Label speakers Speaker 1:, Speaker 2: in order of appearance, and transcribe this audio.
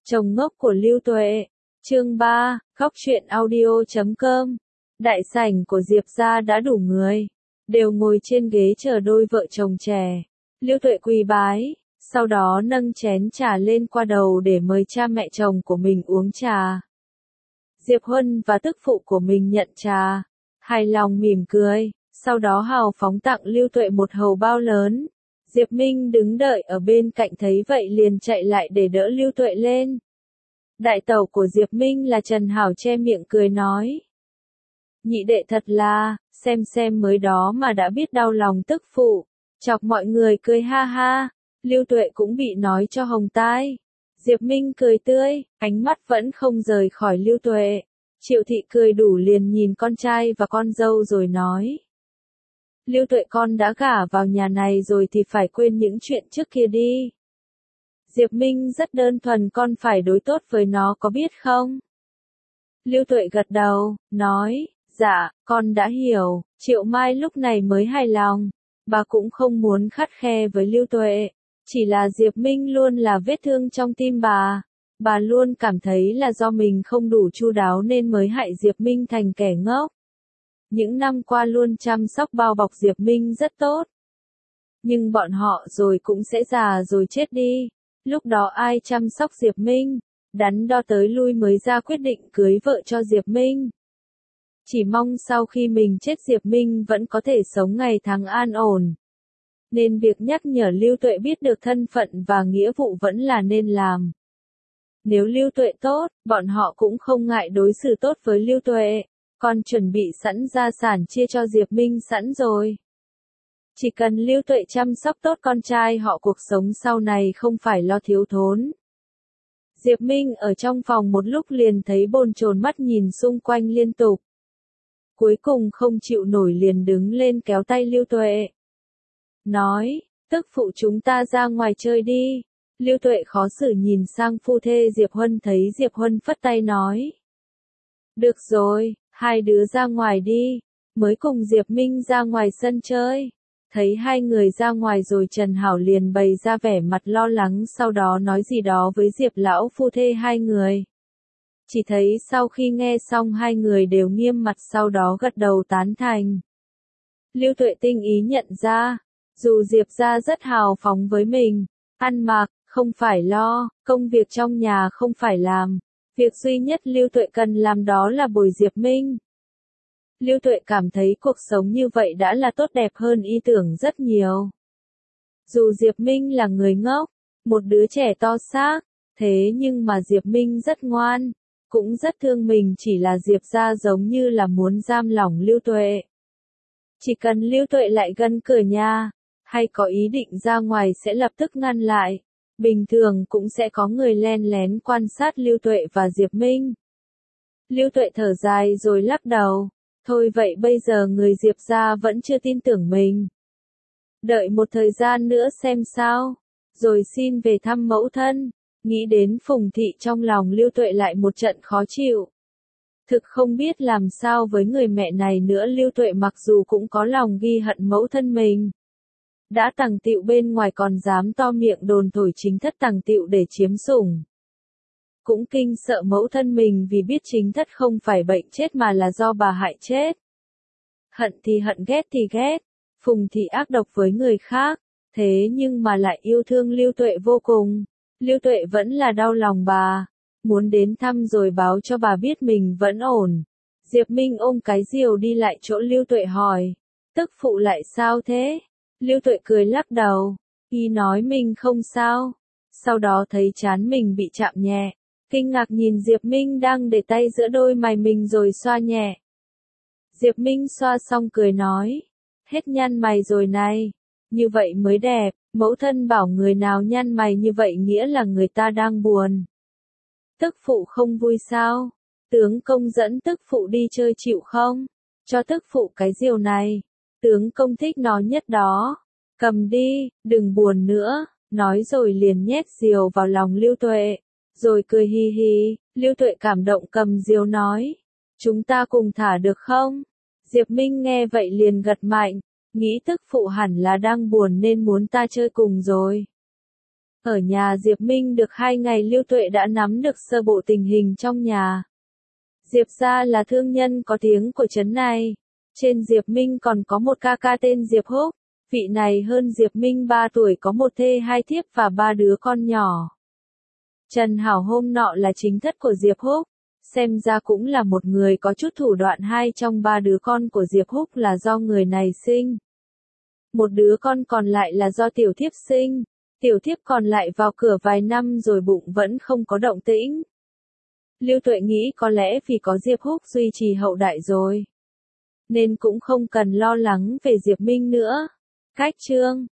Speaker 1: Chồng ngốc của Lưu Tuệ. Chương 3, Góc truyện audio.com. Đại sảnh của Diệp gia đã đủ người, đều ngồi trên ghế chờ đôi vợ chồng trẻ. Lưu Tuệ quỳ bái, sau đó nâng chén trà lên qua đầu để mời cha mẹ chồng của mình uống trà. Diệp Huân và tức phụ của mình nhận trà, hài lòng mỉm cười, sau đó hào phóng tặng Lưu Tuệ một hầu bao lớn. Diệp Minh đứng đợi ở bên cạnh thấy vậy liền chạy lại để đỡ Lưu Tuệ lên. Đại tẩu của Diệp Minh là Trần Hảo che miệng cười nói. Nhị đệ thật là, xem mới đó mà đã biết đau lòng tức phụ, chọc mọi người cười ha ha, Lưu Tuệ cũng bị nói cho hồng tai. Diệp Minh cười tươi, ánh mắt vẫn không rời khỏi Lưu Tuệ. Triệu thị cười đủ liền nhìn con trai và con dâu rồi nói. Lưu Tuệ con đã gả vào nhà này rồi thì phải quên những chuyện trước kia đi. Diệp Minh rất đơn thuần, con phải đối tốt với nó có biết không? Lưu Tuệ gật đầu, nói, dạ, con đã hiểu. Triệu Mai lúc này mới hài lòng, bà cũng không muốn khắt khe với Lưu Tuệ, chỉ là Diệp Minh luôn là vết thương trong tim bà luôn cảm thấy là do mình không đủ chu đáo nên mới hại Diệp Minh thành kẻ ngốc. Những năm qua luôn chăm sóc bao bọc Diệp Minh rất tốt. Nhưng bọn họ rồi cũng sẽ già rồi chết đi. Lúc đó ai chăm sóc Diệp Minh? Đắn đo tới lui mới ra quyết định cưới vợ cho Diệp Minh. Chỉ mong sau khi mình chết Diệp Minh vẫn có thể sống ngày tháng an ổn. Nên việc nhắc nhở Lưu Tuệ biết được thân phận và nghĩa vụ vẫn là nên làm. Nếu Lưu Tuệ tốt, bọn họ cũng không ngại đối xử tốt với Lưu Tuệ. Còn chuẩn bị sẵn gia sản chia cho Diệp Minh sẵn rồi. Chỉ cần Lưu Tuệ chăm sóc tốt con trai họ, cuộc sống sau này không phải lo thiếu thốn. Diệp Minh ở trong phòng một lúc liền thấy bồn chồn mắt nhìn xung quanh liên tục. Cuối cùng không chịu nổi liền đứng lên kéo tay Lưu Tuệ. Nói, tức phụ chúng ta ra ngoài chơi đi. Lưu Tuệ khó xử nhìn sang phu thê Diệp Huân thấy Diệp Huân phất tay nói. Được rồi, hai đứa ra ngoài đi. Mới cùng Diệp Minh ra ngoài sân chơi. Thấy hai người ra ngoài rồi Trần Hảo liền bày ra vẻ mặt lo lắng, sau đó nói gì đó với Diệp lão phu thê hai người. Chỉ thấy sau khi nghe xong hai người đều nghiêm mặt, sau đó gật đầu tán thành. Lưu Tuệ tinh ý nhận ra, dù Diệp gia rất hào phóng với mình, ăn mặc, không phải lo, công việc trong nhà không phải làm. Việc duy nhất Lưu Tuệ cần làm đó là bồi Diệp Minh. Lưu Tuệ cảm thấy cuộc sống như vậy đã là tốt đẹp hơn ý tưởng rất nhiều. Dù Diệp Minh là người ngốc, một đứa trẻ to xác, thế nhưng mà Diệp Minh rất ngoan, cũng rất thương mình, chỉ là Diệp gia giống như là muốn giam lỏng Lưu Tuệ. Chỉ cần Lưu Tuệ lại gần cửa nhà, hay có ý định ra ngoài sẽ lập tức ngăn lại. Bình thường cũng sẽ có người len lén quan sát Lưu Tuệ và Diệp Minh. Lưu Tuệ thở dài rồi lắc đầu. Thôi vậy bây giờ người Diệp gia vẫn chưa tin tưởng mình. Đợi một thời gian nữa xem sao, rồi xin về thăm mẫu thân. Nghĩ đến Phùng Thị trong lòng Lưu Tuệ lại một trận khó chịu. Thực không biết làm sao với người mẹ này nữa. Lưu Tuệ mặc dù cũng có lòng ghi hận mẫu thân mình. Đã tằng tịu bên ngoài còn dám to miệng đồn thổi chính thất tằng tịu để chiếm sủng. Cũng kinh sợ mẫu thân mình vì biết chính thất không phải bệnh chết mà là do bà hại chết. Hận thì hận, ghét thì ghét. Phùng Thị ác độc với người khác, thế nhưng mà lại yêu thương Lưu Tuệ vô cùng. Lưu Tuệ vẫn là đau lòng bà, muốn đến thăm rồi báo cho bà biết mình vẫn ổn. Diệp Minh ôm cái rìu đi lại chỗ Lưu Tuệ hỏi, tức phụ lại sao thế? Lưu Tuệ cười lắc đầu, y nói mình không sao. Sau đó thấy trán mình bị chạm nhẹ, kinh ngạc nhìn Diệp Minh đang để tay giữa đôi mày mình rồi xoa nhẹ. Diệp Minh xoa xong cười nói, hết nhăn mày rồi này, như vậy mới đẹp. Mẫu thân bảo người nào nhăn mày như vậy nghĩa là người ta đang buồn. Tức phụ không vui sao? Tướng công dẫn tức phụ đi chơi chịu không? Cho tức phụ cái rìu này. Tướng công thích nó nhất đó. Cầm đi, đừng buồn nữa. Nói rồi liền nhét rìu vào lòng Lưu Tuệ. Rồi cười hi hi. Lưu Tuệ cảm động cầm rìu nói. Chúng ta cùng thả được không? Diệp Minh nghe vậy liền gật mạnh. Nghĩ tức phụ hẳn là đang buồn nên muốn ta chơi cùng rồi. Ở nhà Diệp Minh được 2 ngày Lưu Tuệ đã nắm được sơ bộ tình hình trong nhà. Diệp gia là thương nhân có tiếng của trấn này. Trên Diệp Minh còn có một ca ca tên Diệp Húc. Vị này hơn Diệp Minh 3 tuổi, có một thê 2 thiếp và 3 đứa con nhỏ. Trần Hảo hôm nọ là chính thất của Diệp Húc. Xem ra cũng là một người có chút thủ đoạn. 2 trong 3 đứa con của Diệp Húc là do người này sinh. Một đứa con còn lại là do tiểu thiếp sinh. Tiểu thiếp còn lại vào cửa vài năm rồi bụng vẫn không có động tĩnh. Lưu Tuệ nghĩ có lẽ vì có Diệp Húc duy trì hậu đại rồi, nên cũng không cần lo lắng về Diệp Minh nữa. Cách chương